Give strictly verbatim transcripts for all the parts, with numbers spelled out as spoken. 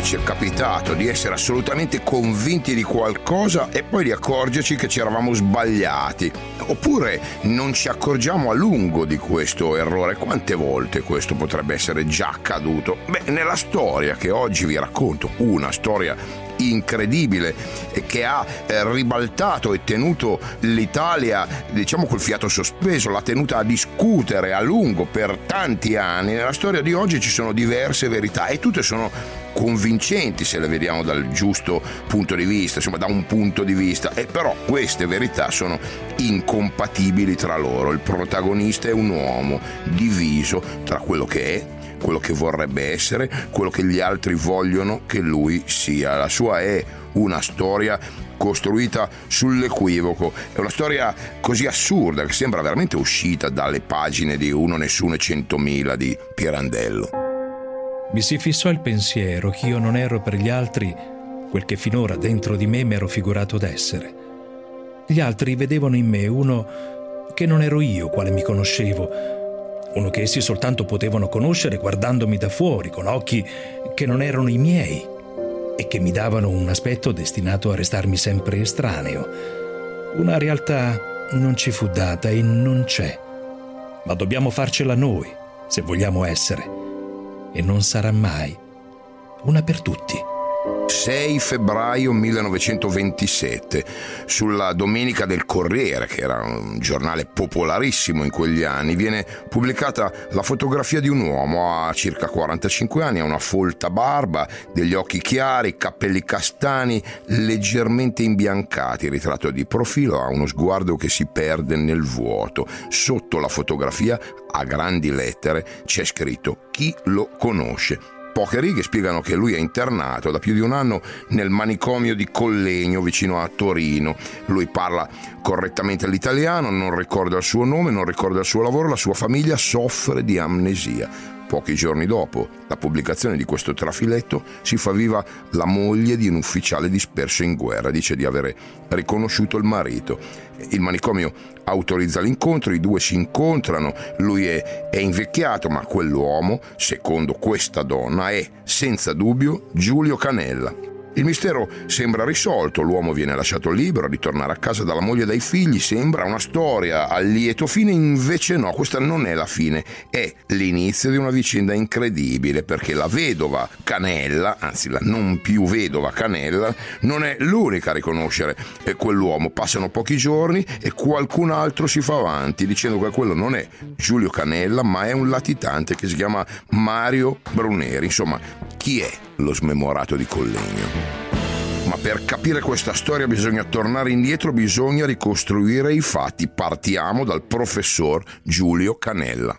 ci è capitato di essere assolutamente convinti di qualcosa e poi di accorgerci che ci eravamo sbagliati, oppure non ci accorgiamo a lungo di questo errore. Quante volte questo potrebbe essere già accaduto? Beh, nella storia che oggi vi racconto, una storia incredibile che ha eh, ribaltato e tenuto l'Italia, diciamo, col fiato sospeso, l'ha tenuta a discutere a lungo per tanti anni. Nella storia di oggi ci sono diverse verità e tutte sono convincenti se le vediamo dal giusto punto di vista, insomma da un punto di vista, e però queste verità sono incompatibili tra loro. Il protagonista è un uomo diviso tra quello che è, quello che vorrebbe essere, quello che gli altri vogliono che lui sia. La sua è una storia costruita sull'equivoco, è una storia così assurda che sembra veramente uscita dalle pagine di Uno, Nessuno e Centomila di Pirandello. Mi si fissò il pensiero che io non ero per gli altri quel che finora dentro di me mi ero figurato d'essere. Gli altri vedevano in me uno che non ero io, quale mi conoscevo, uno che essi soltanto potevano conoscere guardandomi da fuori, con occhi che non erano i miei e che mi davano un aspetto destinato a restarmi sempre estraneo. Una realtà non ci fu data e non c'è, ma dobbiamo farcela noi se vogliamo essere, e non sarà mai una per tutti. sei febbraio millenovecentoventisette, sulla Domenica del Corriere, che era un giornale popolarissimo in quegli anni, viene pubblicata la fotografia di un uomo. Ha circa quarantacinque anni, ha una folta barba, degli occhi chiari, capelli castani leggermente imbiancati, ritratto di profilo, ha uno sguardo che si perde nel vuoto. Sotto la fotografia, a grandi lettere, c'è scritto: chi lo conosce? Poche righe spiegano che lui è internato da più di un anno nel manicomio di Collegno, vicino a Torino. Lui parla correttamente l'italiano, non ricorda il suo nome, non ricorda il suo lavoro, la sua famiglia soffre di amnesia. Pochi giorni dopo la pubblicazione di questo trafiletto si fa viva la moglie di un ufficiale disperso in guerra. Dice di avere riconosciuto il marito. Il manicomio autorizza l'incontro, i due si incontrano, lui è, è invecchiato, ma quell'uomo, secondo questa donna, è senza dubbio Giulio Canella. Il mistero sembra risolto, l'uomo viene lasciato libero a ritornare a casa dalla moglie e dai figli. Sembra una storia a lieto fine, invece no, questa non è la fine, è l'inizio di una vicenda incredibile, perché la vedova Canella, anzi la non più vedova Canella, non è l'unica a riconoscere quell'uomo. Passano pochi giorni e qualcun altro si fa avanti dicendo che quello non è Giulio Canella, ma è un latitante che si chiama Mario Bruneri. Insomma, chi è lo smemorato di Collegno? Ma per capire questa storia bisogna tornare indietro, bisogna ricostruire i fatti. Partiamo dal professor Giulio Canella.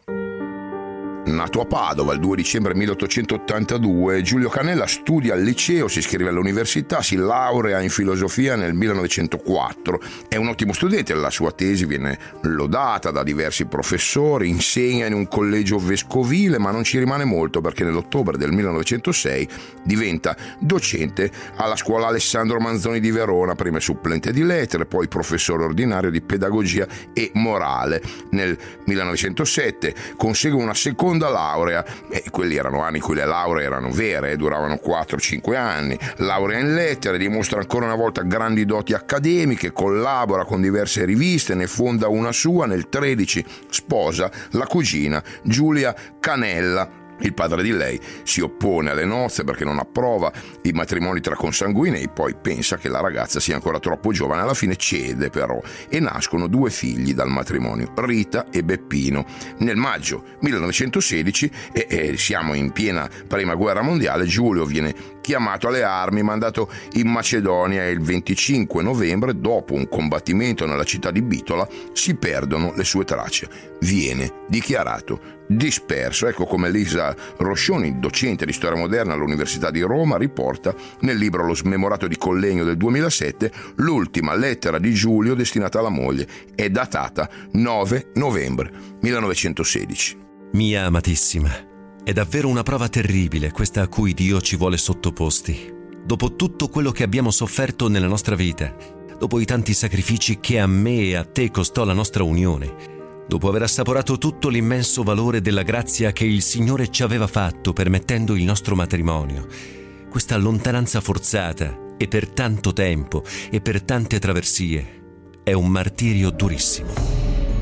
Nato a Padova il due dicembre milleottocentottantadue, Giulio Canella studia al liceo, si iscrive all'università, si laurea in filosofia nel millenovecentoquattro. È un ottimo studente, la sua tesi viene lodata da diversi professori, insegna in un collegio vescovile, ma non ci rimane molto perché nell'ottobre del millenovecentosei diventa docente alla scuola Alessandro Manzoni di Verona, prima supplente di lettere, poi professore ordinario di pedagogia e morale. Nel millenovecentosette consegue una seconda laurea, e quelli erano anni in cui le lauree erano vere, duravano quattro cinque anni. Laurea in lettere, dimostra ancora una volta grandi doti accademiche, collabora con diverse riviste, ne fonda una sua. Nel tredici sposa la cugina Giulia Canella. Il padre di lei si oppone alle nozze perché non approva i matrimoni tra consanguinei, poi pensa che la ragazza sia ancora troppo giovane. Alla fine cede però e nascono due figli dal matrimonio, Rita e Beppino. Nel maggio millenovecentosedici, e, e siamo in piena prima guerra mondiale, Giulio viene chiamato alle armi, mandato in Macedonia, e il venticinque novembre, dopo un combattimento nella città di Bitola, si perdono le sue tracce. Viene dichiarato disperso. Ecco come Lisa Roscioni, docente di storia moderna all'Università di Roma, riporta nel libro Lo smemorato di Collegno del duemilasette l'ultima lettera di Giulio destinata alla moglie. È datata nove novembre millenovecentosedici. Mia amatissima, è davvero una prova terribile questa a cui Dio ci vuole sottoposti. Dopo tutto quello che abbiamo sofferto nella nostra vita, dopo i tanti sacrifici che a me e a te costò la nostra unione, dopo aver assaporato tutto l'immenso valore della grazia che il Signore ci aveva fatto permettendo il nostro matrimonio, questa lontananza forzata e per tanto tempo e per tante traversie è un martirio durissimo.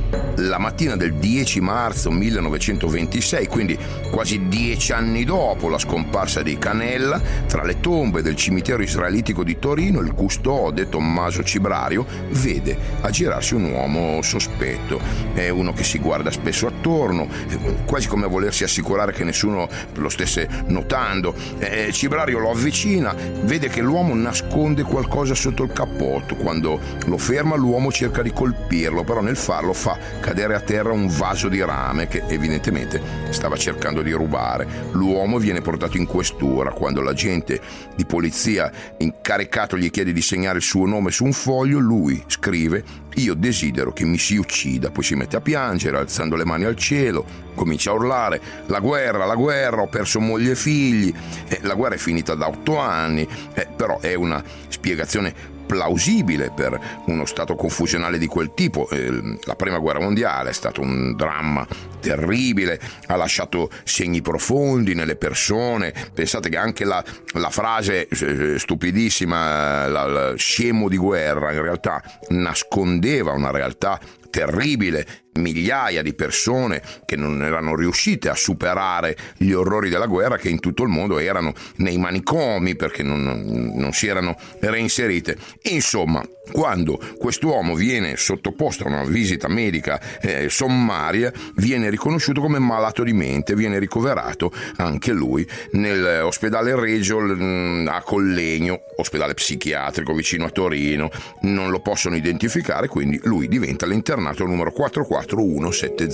La mattina del dieci marzo millenovecentoventisei, quindi quasi dieci anni dopo la scomparsa di Canella, tra le tombe del cimitero israelitico di Torino, il custode Tommaso Cibrario vede aggirarsi un uomo sospetto. È uno che si guarda spesso attorno, quasi come a volersi assicurare che nessuno lo stesse notando. Eh, Cibrario lo avvicina, vede che l'uomo nasconde qualcosa sotto il cappotto. Quando lo ferma, l'uomo cerca di colpirlo, però nel farlo fa cadere a terra un vaso di rame che evidentemente stava cercando di rubare. L'uomo viene portato in questura. Quando l'agente di polizia incaricato gli chiede di segnare il suo nome su un foglio, lui scrive: io desidero che mi si uccida. Poi si mette a piangere alzando le mani al cielo, comincia a urlare: la guerra, la guerra, ho perso moglie e figli. Eh, la guerra è finita da otto anni, eh, però è una spiegazione plausibile per uno stato confusionale di quel tipo. Eh, la prima guerra mondiale è stato un dramma terribile, ha lasciato segni profondi nelle persone. Pensate che anche la, la frase eh, stupidissima, la, la, scemo di guerra, in realtà nascondeva una realtà terribile. Migliaia di persone che non erano riuscite a superare gli orrori della guerra, che in tutto il mondo erano nei manicomi perché non, non si erano reinserite. Insomma, quando quest'uomo viene sottoposto a una visita medica eh, sommaria, viene riconosciuto come malato di mente, viene ricoverato anche lui nell'ospedale Regio mh, a Collegno, ospedale psichiatrico vicino a Torino. Non lo possono identificare, quindi lui diventa l'internato numero quattro quattro uno sette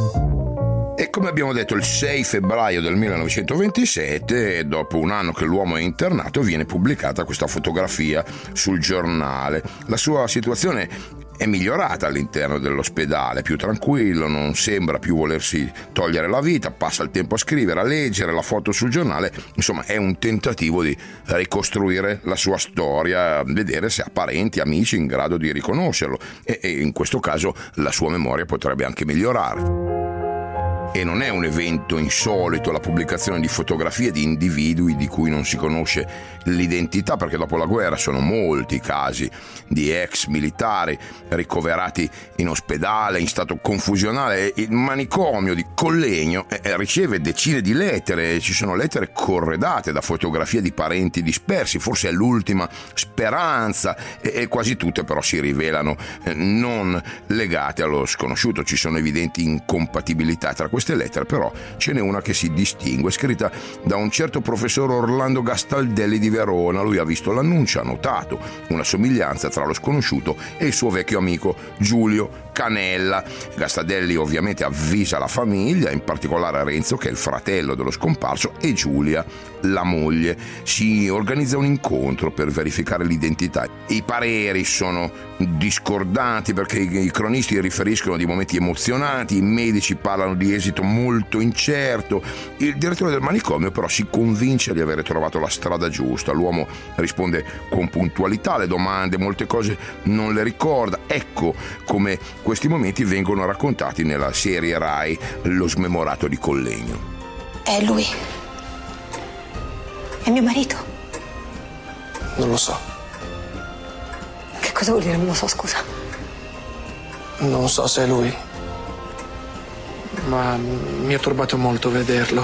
zero. E come abbiamo detto, il sei febbraio del millenovecentoventisette, dopo un anno che l'uomo è internato, viene pubblicata questa fotografia sul giornale. La sua situazione è migliorata all'interno dell'ospedale, più tranquillo, non sembra più volersi togliere la vita, passa il tempo a scrivere, a leggere la foto sul giornale. Insomma, è un tentativo di ricostruire la sua storia, vedere se ha parenti, amici in grado di riconoscerlo, e, e in questo caso la sua memoria potrebbe anche migliorare. E non è un evento insolito la pubblicazione di fotografie di individui di cui non si conosce l'identità, perché dopo la guerra sono molti i casi di ex militari ricoverati in ospedale in stato confusionale. Il manicomio di Collegno eh, riceve decine di lettere, ci sono lettere corredate da fotografie di parenti dispersi, forse è l'ultima speranza, e, e quasi tutte però si rivelano eh, non legate allo sconosciuto. Ci sono evidenti incompatibilità tra queste lettere, però ce n'è una che si distingue, scritta da un certo professor Orlando Gastaldelli di Verona. Lui ha visto l'annuncio, ha notato una somiglianza tra lo sconosciuto e il suo vecchio amico Giulio Canella. Gastaldelli ovviamente avvisa la famiglia, in particolare Renzo, che è il fratello dello scomparso, e Giulia, la moglie. Si organizza un incontro per verificare l'identità. I pareri sono discordanti perché i cronisti riferiscono di momenti emozionanti, i medici parlano di esito molto incerto. Il direttore del manicomio però si convince di avere trovato la strada giusta. L'uomo risponde con puntualità alle domande, molte cose non le ricorda. Ecco come questi momenti vengono raccontati nella serie Rai Lo smemorato di Collegno. È lui. È mio marito. Non lo so. Che cosa vuol dire non lo so, scusa? Non so se è lui, ma mi ha turbato molto vederlo.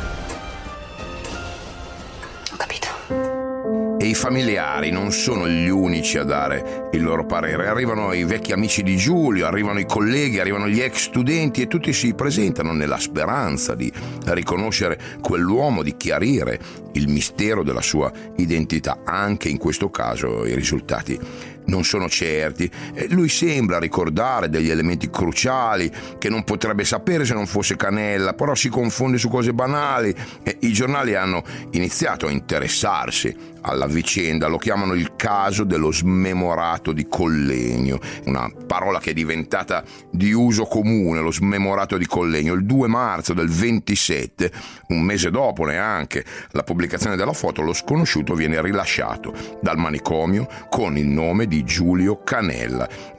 Ho capito. E i familiari non sono gli unici a dare il loro parere. Arrivano i vecchi amici di Giulio, arrivano i colleghi, arrivano gli ex studenti, e tutti si presentano nella speranza di riconoscere quell'uomo, di chiarire il mistero della sua identità. Anche in questo caso i risultati non sono certi. Lui sembra ricordare degli elementi cruciali che non potrebbe sapere se non fosse Canella, però si confonde su cose banali. I giornali hanno iniziato a interessarsi alla vicenda, lo chiamano il caso dello smemorato di Collegno, una parola che è diventata di uso comune, lo smemorato di Collegno. Il due marzo del ventisette, un mese dopo neanche la pubblicazione della foto, lo sconosciuto viene rilasciato dal manicomio con il nome di Giulio Canella.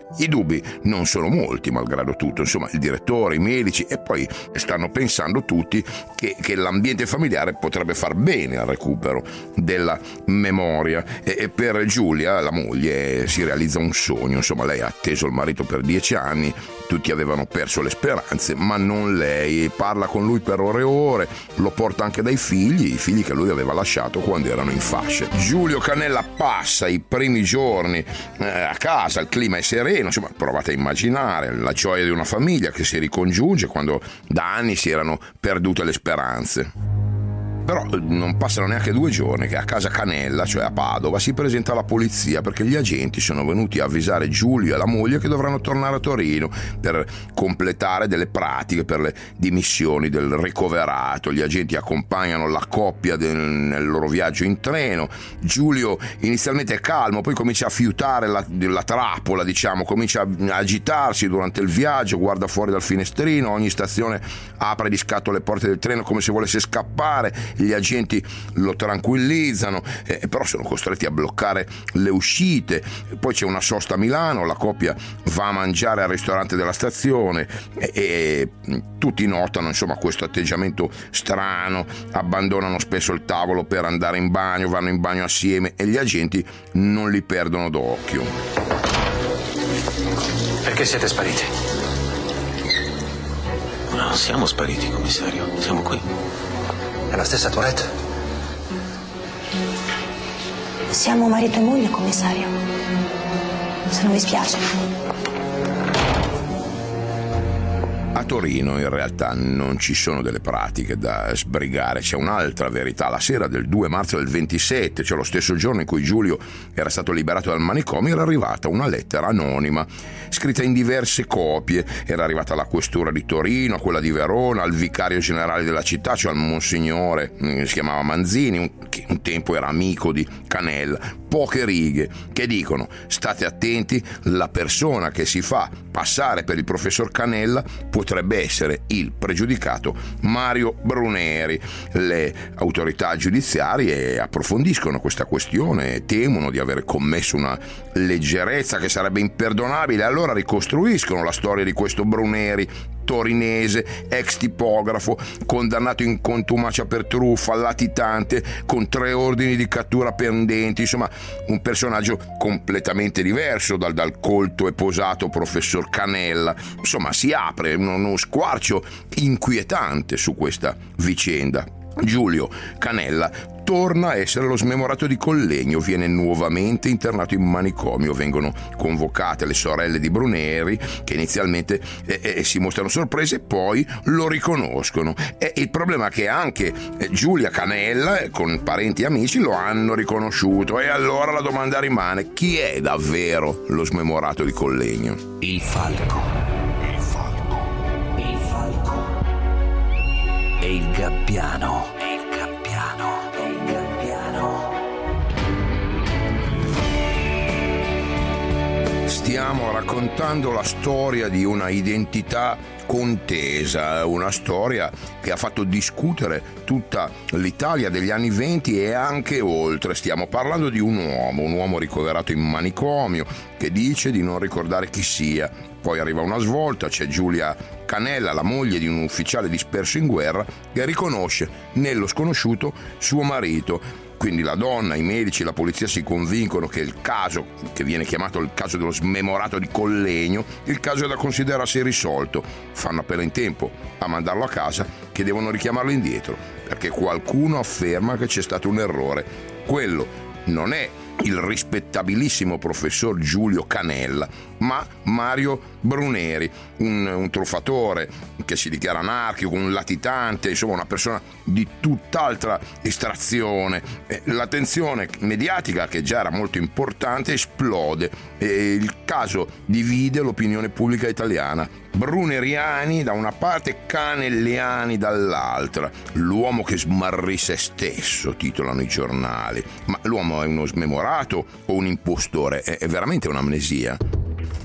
I dubbi non sono molti, malgrado tutto. Insomma, il direttore, i medici e poi stanno pensando tutti che, che l'ambiente familiare potrebbe far bene al recupero della memoria. E, e per Giulia, la moglie, si realizza un sogno. Insomma, lei ha atteso il marito per dieci anni, tutti avevano perso le speranze, ma non lei. Parla con lui per ore e ore, lo porta anche dai figli, i figli che lui aveva lasciato quando erano in fasce. Giulio Canella passa i primi giorni eh, a casa, il clima è sereno, insomma, provate a immaginare la gioia di una famiglia che si ricongiunge quando da anni si erano perdute le speranze. Però non passano neanche due giorni che a casa Canella, cioè a Padova, si presenta la polizia perché gli agenti sono venuti a avvisare Giulio e la moglie che dovranno tornare a Torino per completare delle pratiche per le dimissioni del ricoverato. Gli agenti accompagnano la coppia del, nel loro viaggio in treno. Giulio inizialmente è calmo, poi comincia a fiutare la, la trappola, diciamo, comincia a agitarsi durante il viaggio, guarda fuori dal finestrino, ogni stazione apre di scatto le porte del treno come se volesse scappare. Gli agenti lo tranquillizzano, eh, però sono costretti a bloccare le uscite. Poi c'è una sosta a Milano, la coppia va a mangiare al ristorante della stazione e, e tutti notano, insomma, questo atteggiamento strano, abbandonano spesso il tavolo per andare in bagno, vanno in bagno assieme e gli agenti non li perdono d'occhio. Perché siete spariti? No, siamo spariti, commissario, siamo qui. È la stessa Tourette? Siamo marito e moglie, commissario. Se non vi spiace. A Torino in realtà non ci sono delle pratiche da sbrigare, c'è un'altra verità. La sera del due marzo del ventisette, cioè lo stesso giorno in cui Giulio era stato liberato dal manicomio, era arrivata una lettera anonima scritta in diverse copie. Era arrivata alla questura di Torino, a quella di Verona, al vicario generale della città, cioè al monsignore, si chiamava Manzini, che un tempo era amico di Canella. Poche righe che dicono: state attenti, la persona che si fa passare per il professor Canella potrebbe essere il pregiudicato Mario Bruneri. Le autorità giudiziarie approfondiscono questa questione, temono di aver commesso una leggerezza che sarebbe imperdonabile, allora ricostruiscono la storia di questo Bruneri, torinese, ex tipografo, condannato in contumacia per truffa, latitante, con tre ordini di cattura pendenti. Insomma, un personaggio completamente diverso dal, dal colto e posato professor Canella. Insomma, si apre uno, uno squarcio inquietante su questa vicenda. Giulio Canella torna a essere lo smemorato di Collegno, viene nuovamente internato in manicomio, vengono convocate le sorelle di Bruneri che inizialmente eh, eh, si mostrano sorprese, poi lo riconoscono. E il problema è che anche eh, Giulia Canella eh, con parenti e amici lo hanno riconosciuto, e allora la domanda rimane: chi è davvero lo smemorato di Collegno? Il falco. Il falco. Il falco. E il gabbiano. E il gabbiano. Stiamo raccontando la storia di una identità contesa, una storia che ha fatto discutere tutta l'Italia degli anni venti e anche oltre. Stiamo parlando di un uomo, un uomo ricoverato in manicomio che dice di non ricordare chi sia. Poi arriva una svolta, c'è Giulia Canella, la moglie di un ufficiale disperso in guerra, che riconosce nello sconosciuto suo marito. Quindi la donna, i medici, la polizia si convincono che il caso, che viene chiamato il caso dello smemorato di Collegno, il caso è da considerarsi risolto. Fanno appena in tempo a mandarlo a casa, che devono richiamarlo indietro, perché qualcuno afferma che c'è stato un errore. Quello non è il rispettabilissimo professor Giulio Canella, ma Mario Bruneri, un, un truffatore che si dichiara anarchico, un latitante, insomma una persona di tutt'altra estrazione. L'attenzione mediatica, che già era molto importante, esplode e il caso divide l'opinione pubblica italiana. Bruneriani da una parte, canelliani dall'altra. L'uomo che smarrì se stesso, titolano i giornali. Ma l'uomo è uno smemorato o un impostore? È, è veramente un'amnesia?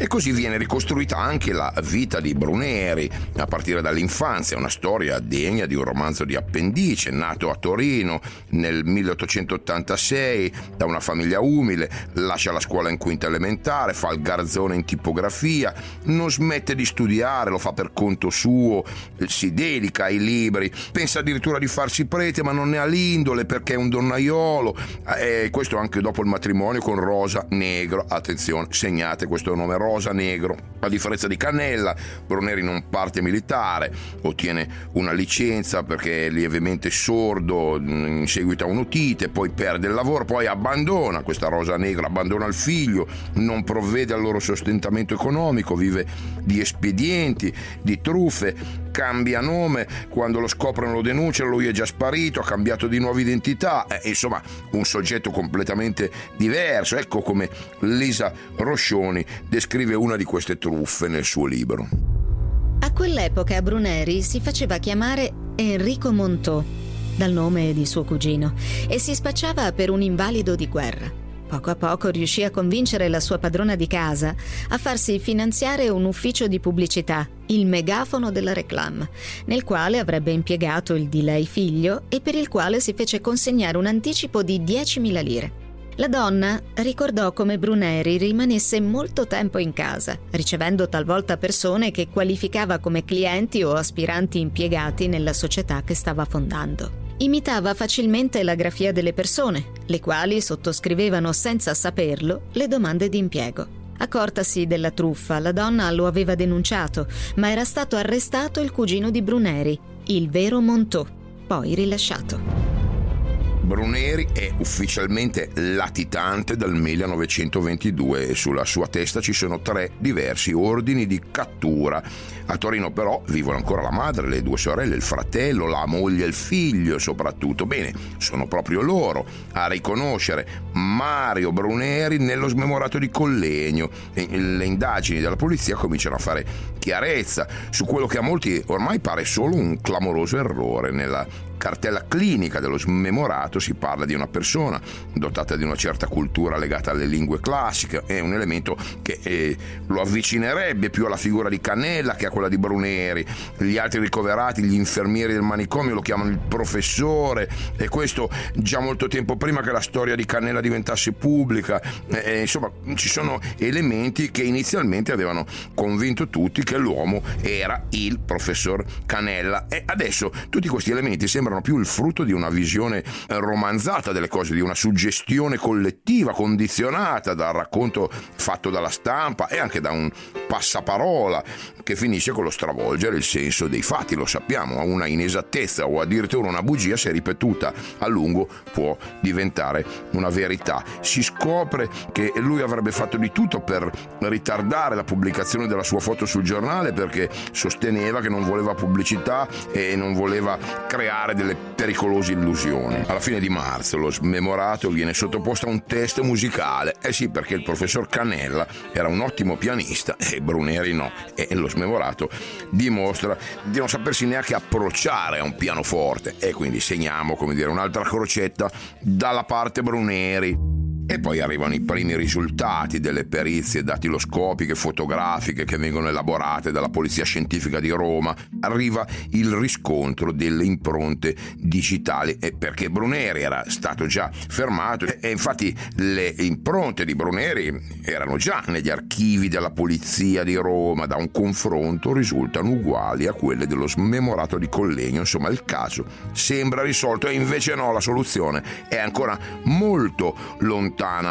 E così viene ricostruita anche la vita di Bruneri, a partire dall'infanzia, una storia degna di un romanzo di appendice. Nato a Torino nel milleottocentottantasei da una famiglia umile, lascia la scuola in quinta elementare, fa il garzone in tipografia, non smette di studiare, lo fa per conto suo, si dedica ai libri, pensa addirittura di farsi prete, ma non ne ha l'indole perché è un donnaiolo, e questo anche dopo il matrimonio con Rosa Negro. Attenzione, segnate questo nome, Rosa Negro. A differenza di Cannella, Bruneri non parte militare, ottiene una licenza perché è lievemente sordo in seguito a un'otite, poi perde il lavoro, poi abbandona questa Rosa Negra, abbandona il figlio, non provvede al loro sostentamento economico, vive di espedienti, di truffe, cambia nome, quando lo scoprono lo denunciano, lui è già sparito, ha cambiato di nuova identità, eh, insomma un soggetto completamente diverso. Ecco come Lisa Roscioni descrive una di queste truffe nel suo libro. A quell'epoca Bruneri si faceva chiamare Enrico Montò, dal nome di suo cugino, e si spacciava per un invalido di guerra. Poco a poco riuscì a convincere la sua padrona di casa a farsi finanziare un ufficio di pubblicità, il Megafono della Réclame, nel quale avrebbe impiegato il di lei figlio e per il quale si fece consegnare un anticipo di diecimila lire. La donna ricordò come Bruneri rimanesse molto tempo in casa, ricevendo talvolta persone che qualificava come clienti o aspiranti impiegati nella società che stava fondando. Imitava facilmente la grafia delle persone, le quali sottoscrivevano senza saperlo le domande di impiego. Accortasi della truffa, la donna lo aveva denunciato, ma era stato arrestato il cugino di Bruneri, il vero Montò, poi rilasciato. Bruneri è ufficialmente latitante dal millenovecentoventidue e sulla sua testa ci sono tre diversi ordini di cattura. A Torino però vivono ancora la madre, le due sorelle, il fratello, la moglie e il figlio soprattutto. Bene, sono proprio loro a riconoscere Mario Bruneri nello smemorato di Collegno. E le indagini della polizia cominciano a fare chiarezza su quello che a molti ormai pare solo un clamoroso errore. Nella cartella clinica dello smemorato si parla di una persona dotata di una certa cultura legata alle lingue classiche, è un elemento che eh, lo avvicinerebbe più alla figura di Cannella che a quella di Bruneri. Gli altri ricoverati, gli infermieri del manicomio lo chiamano il professore, e questo già molto tempo prima che la storia di Cannella diventasse pubblica. Eh, insomma, ci sono elementi che inizialmente avevano convinto tutti che l'uomo era il professor Cannella, e adesso tutti questi elementi sembrano più il frutto di una visione romanzata delle cose, di una suggestione collettiva condizionata dal racconto fatto dalla stampa e anche da un passaparola che finisce con lo stravolgere il senso dei fatti. Lo sappiamo, una inesattezza o addirittura una bugia, se ripetuta a lungo, può diventare una verità. Si scopre che lui avrebbe fatto di tutto per ritardare la pubblicazione della sua foto sul giornale perché sosteneva che non voleva pubblicità e non voleva creare delle pericolose illusioni. Alla fine di marzo lo smemorato viene sottoposto a un test musicale. Eh sì, perché il professor Cannella era un ottimo pianista e Bruneri no, e lo smemorato dimostra di non sapersi neanche approcciare a un pianoforte, e quindi segniamo, come dire, un'altra crocetta dalla parte Bruneri. E poi arrivano i primi risultati delle perizie dattiloscopiche, fotografiche che vengono elaborate dalla Polizia Scientifica di Roma. Arriva il riscontro delle impronte digitali, e perché Bruneri era stato già fermato, e infatti le impronte di Bruneri erano già negli archivi della Polizia di Roma. Da un confronto risultano uguali a quelle dello smemorato di Collegno. Insomma, il caso sembra risolto, e invece no, la soluzione è ancora molto lontana.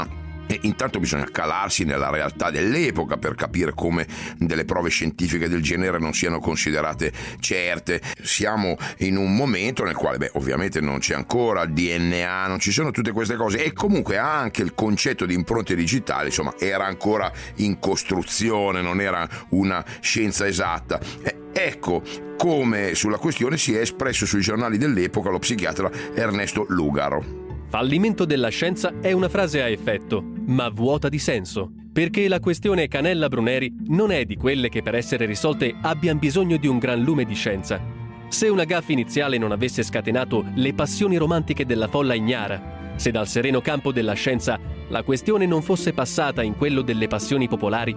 E intanto bisogna calarsi nella realtà dell'epoca per capire come delle prove scientifiche del genere non siano considerate certe. Siamo in un momento nel quale, beh, ovviamente non c'è ancora il D N A, non ci sono tutte queste cose, e comunque anche il concetto di impronte digitali, insomma, era ancora in costruzione, non era una scienza esatta. E ecco come sulla questione si è espresso sui giornali dell'epoca lo psichiatra Ernesto Lugaro. Fallimento della scienza è una frase a effetto, ma vuota di senso, perché la questione Cannella-Bruneri non è di quelle che per essere risolte abbiano bisogno di un gran lume di scienza. Se una gaffa iniziale non avesse scatenato le passioni romantiche della folla ignara, se dal sereno campo della scienza la questione non fosse passata in quello delle passioni popolari,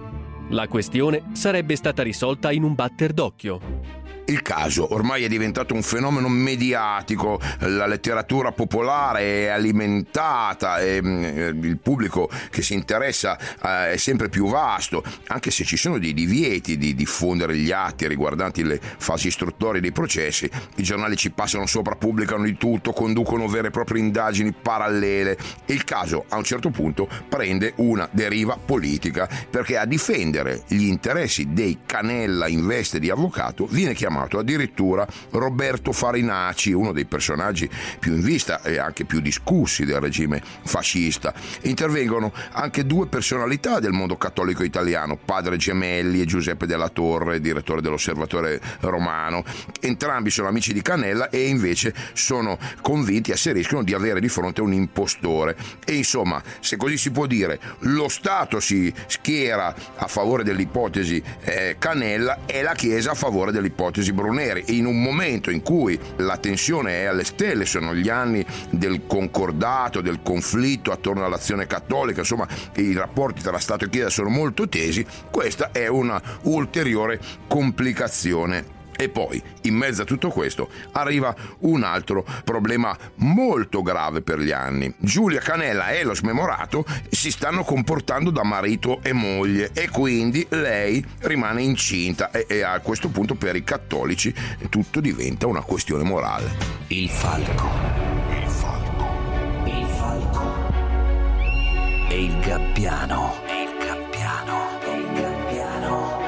La questione sarebbe stata risolta in un batter d'occhio. Il caso ormai è diventato un fenomeno mediatico, la letteratura popolare è alimentata e il pubblico che si interessa è sempre più vasto, anche se ci sono dei divieti di diffondere gli atti riguardanti le fasi istruttorie dei processi. I giornali ci passano sopra, pubblicano di tutto, conducono vere e proprie indagini parallele e il caso a un certo punto prende una deriva politica, perché a difendere gli interessi dei Canella in veste di avvocato viene chiamato addirittura Roberto Farinacci, uno dei personaggi più in vista e anche più discussi del regime fascista. Intervengono anche due personalità del mondo cattolico italiano, Padre Gemelli e Giuseppe Della Torre, direttore dell'Osservatore Romano. Entrambi sono amici di Canella e invece sono convinti, asseriscono di avere di fronte un impostore. E insomma, se così si può dire, lo Stato si schiera a favore dell'ipotesi eh, Canella e la Chiesa a favore dell'ipotesi Bruneri. In un momento in cui la tensione è alle stelle, sono gli anni del concordato, del conflitto attorno all'azione cattolica, insomma i rapporti tra Stato e Chiesa sono molto tesi, questa è una ulteriore complicazione. E poi, in mezzo a tutto questo, arriva un altro problema molto grave per gli anni. Giulia Canella e lo smemorato si stanno comportando da marito e moglie e quindi lei rimane incinta e, e a questo punto per i cattolici tutto diventa una questione morale. Il falco. Il falco. Il falco. E il gabbiano. E il gabbiano. E il gabbiano.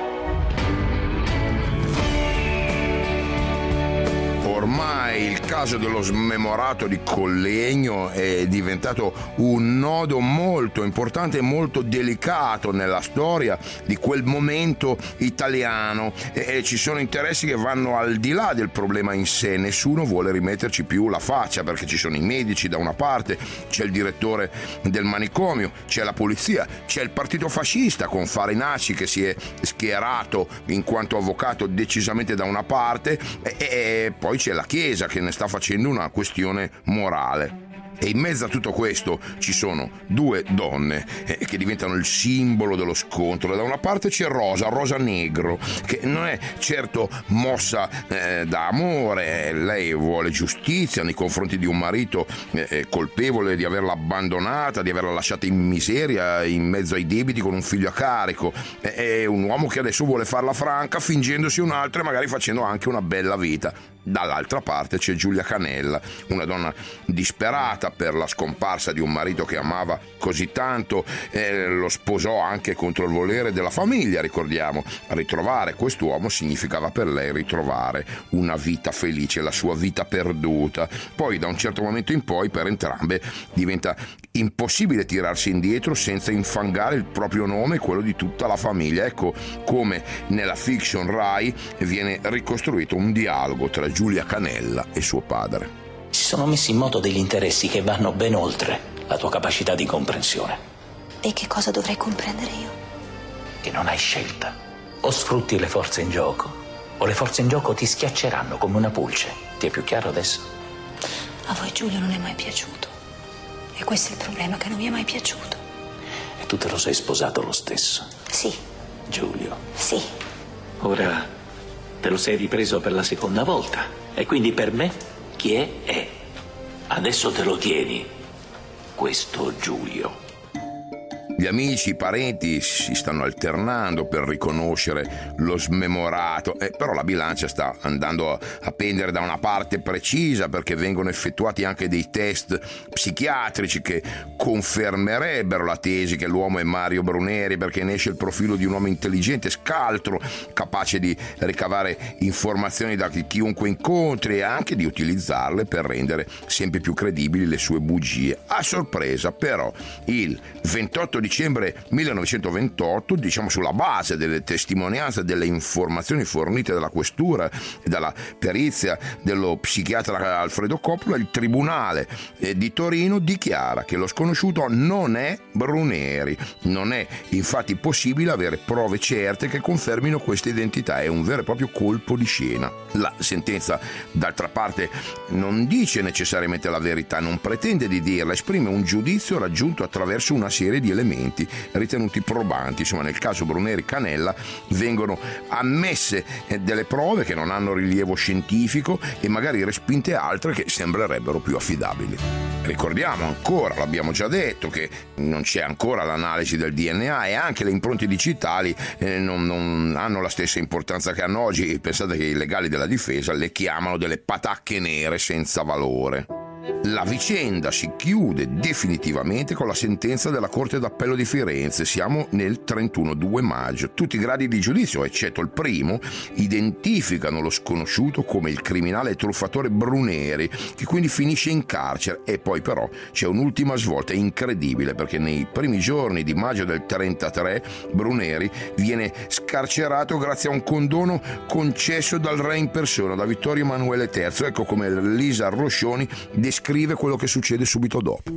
Ormai il caso dello smemorato di Collegno è diventato un nodo molto importante e molto delicato nella storia di quel momento italiano e, e ci sono interessi che vanno al di là del problema in sé. Nessuno vuole rimetterci più la faccia, perché ci sono i medici da una parte, c'è il direttore del manicomio, c'è la polizia, c'è il partito fascista con Farinacci che si è schierato in quanto avvocato decisamente da una parte e, e poi c'è la Chiesa che ne sta facendo una questione morale. E in mezzo a tutto questo ci sono due donne eh, che diventano il simbolo dello scontro. Da una parte c'è Rosa, Rosa Negro, che non è certo mossa eh, da amore, lei vuole giustizia nei confronti di un marito eh, colpevole di averla abbandonata, di averla lasciata in miseria in mezzo ai debiti con un figlio a carico. È un uomo che adesso vuole farla franca fingendosi un'altra e magari facendo anche una bella vita. Dall'altra parte c'è Giulia Canella, una donna disperata per la scomparsa di un marito che amava così tanto, eh, lo sposò anche contro il volere della famiglia, ricordiamo. Ritrovare quest'uomo significava per lei ritrovare una vita felice, la sua vita perduta. Poi da un certo momento in poi per entrambe diventa impossibile tirarsi indietro senza infangare il proprio nome e quello di tutta la famiglia. Ecco come nella fiction Rai viene ricostruito un dialogo tra Giulia Canella e suo padre. Si sono messi in moto degli interessi che vanno ben oltre la tua capacità di comprensione. E che cosa dovrei comprendere io? Che non hai scelta. O sfrutti le forze in gioco, o le forze in gioco ti schiacceranno come una pulce. Ti è più chiaro adesso? A voi Giulio non è mai piaciuto. E questo è il problema, che non mi è mai piaciuto. E tu te lo sei sposato lo stesso? Sì. Giulio? Sì. Ora te lo sei ripreso per la seconda volta. E quindi per me chi è è. Adesso te lo tieni, questo Giulio. Gli amici, i parenti si stanno alternando per riconoscere lo smemorato, eh, però la bilancia sta andando a, a pendere da una parte precisa, perché vengono effettuati anche dei test psichiatrici che confermerebbero la tesi che l'uomo è Mario Bruneri, perché ne esce il profilo di un uomo intelligente, scaltro, capace di ricavare informazioni da chiunque incontri e anche di utilizzarle per rendere sempre più credibili le sue bugie. A sorpresa però il ventotto dicembre millenovecentoventotto, diciamo sulla base delle testimonianze, delle informazioni fornite dalla questura e dalla perizia dello psichiatra Alfredo Coppola, il tribunale di Torino dichiara che lo sconosciuto non è Bruneri. Non è infatti possibile avere prove certe che confermino questa identità, è un vero e proprio colpo di scena. La sentenza, d'altra parte, non dice necessariamente la verità, non pretende di dirla, esprime un giudizio raggiunto attraverso una serie di elementi elementi ritenuti probanti. Insomma, nel caso Bruneri Canella vengono ammesse delle prove che non hanno rilievo scientifico e magari respinte altre che sembrerebbero più affidabili. Ricordiamo ancora, l'abbiamo già detto, che non c'è ancora l'analisi del D N A e anche le impronte digitali eh, non, non hanno la stessa importanza che hanno oggi. Pensate che i legali della difesa le chiamano delle patacche nere senza valore. La vicenda si chiude definitivamente con la sentenza della Corte d'Appello di Firenze. Siamo nel trentuno due maggio. Tutti i gradi di giudizio, eccetto il primo, identificano lo sconosciuto come il criminale truffatore Bruneri, che quindi finisce in carcere. E poi però c'è un'ultima svolta incredibile, perché nei primi giorni di maggio del trentatré Bruneri viene scarcerato grazie a un condono concesso dal re in persona, da Vittorio Emanuele terzo. Ecco come Lisa Roscioni descrive quello che succede subito dopo.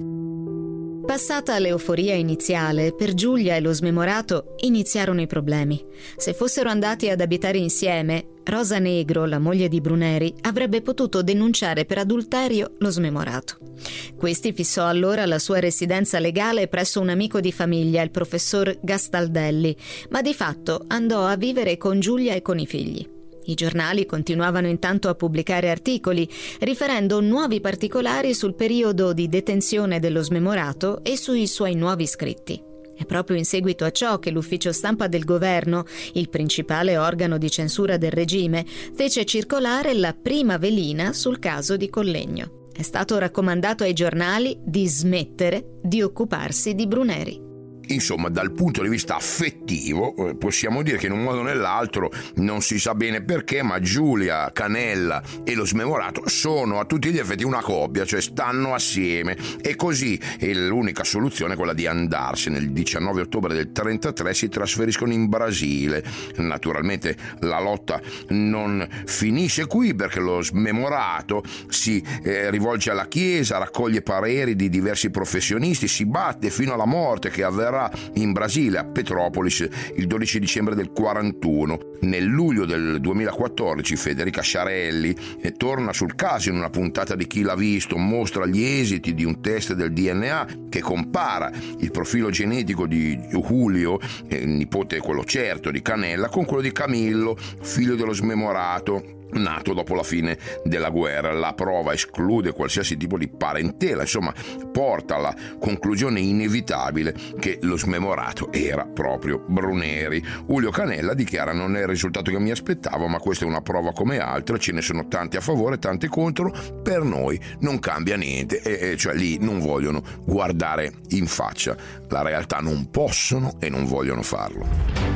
Passata l'euforia iniziale, per Giulia e lo smemorato iniziarono i problemi. Se fossero andati ad abitare insieme, Rosa Negro, la moglie di Bruneri, avrebbe potuto denunciare per adulterio lo smemorato. Questi fissò allora la sua residenza legale presso un amico di famiglia, il professor Gastaldelli, ma di fatto andò a vivere con Giulia e con i figli. I giornali continuavano intanto a pubblicare articoli riferendo nuovi particolari sul periodo di detenzione dello smemorato e sui suoi nuovi scritti. È proprio in seguito a ciò che l'ufficio stampa del governo, il principale organo di censura del regime, fece circolare la prima velina sul caso di Collegno. È stato raccomandato ai giornali di smettere di occuparsi di Bruneri. Insomma, dal punto di vista affettivo possiamo dire che in un modo o nell'altro, non si sa bene perché, ma Giulia Canella e lo smemorato sono a tutti gli effetti una coppia, cioè stanno assieme, e così è l'unica soluzione quella di andarsene. Il diciannove ottobre del trentatré si trasferiscono in Brasile. Naturalmente la lotta non finisce qui, perché lo smemorato si eh, rivolge alla Chiesa, raccoglie pareri di diversi professionisti, si batte fino alla morte, che avverrà in Brasile, a Petropolis, il dodici dicembre del quarantuno. Nel luglio del duemilaquattordici Federica Sciarelli eh, torna sul caso in una puntata di Chi l'ha visto, mostra gli esiti di un test del D N A che compara il profilo genetico di Julio, eh, nipote quello certo di Canella, con quello di Camillo, figlio dello smemorato, nato dopo la fine della guerra. La prova esclude qualsiasi tipo di parentela, insomma porta alla conclusione inevitabile che lo smemorato era proprio Bruneri. Julio Canella dichiara: non è il risultato che mi aspettavo, ma questa è una prova come altre, ce ne sono tanti a favore, tanti contro, per noi non cambia niente. E, e cioè lì non vogliono guardare in faccia la realtà, non possono e non vogliono farlo.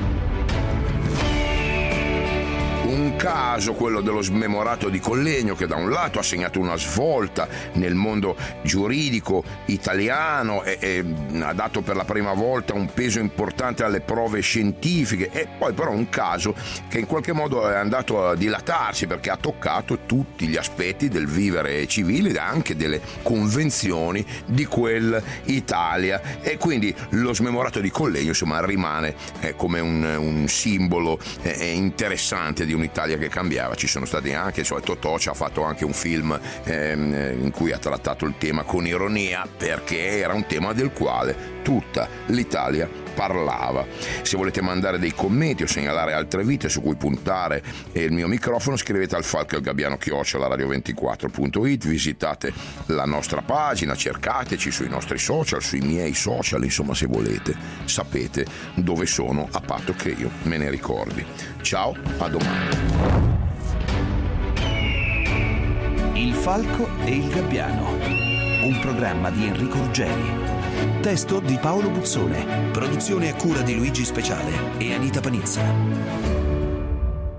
Un caso, quello dello smemorato di Collegno, che da un lato ha segnato una svolta nel mondo giuridico italiano e, e ha dato per la prima volta un peso importante alle prove scientifiche, e poi però un caso che in qualche modo è andato a dilatarsi, perché ha toccato tutti gli aspetti del vivere civile e anche delle convenzioni di quell'Italia, e quindi lo smemorato di Collegno insomma rimane eh, come un, un simbolo eh, interessante di un'Italia che cambiava. Ci sono stati anche, cioè Totò ci ha fatto anche un film ehm, in cui ha trattato il tema con ironia, perché era un tema del quale tutta l'Italia parlava. Se volete mandare dei commenti o segnalare altre vite su cui puntare il mio microfono, scrivete al falco il gabbiano chiocciola radio ventiquattro punto it, visitate la nostra pagina, cercateci sui nostri social, sui miei social, insomma se volete sapete dove sono, a patto che io me ne ricordi. Ciao, a domani. Il falco e il gabbiano, un programma di Enrico Ruggeri. Testo di Paolo Buzzone. Produzione a cura di Luigi Speciale e Anita Panizza.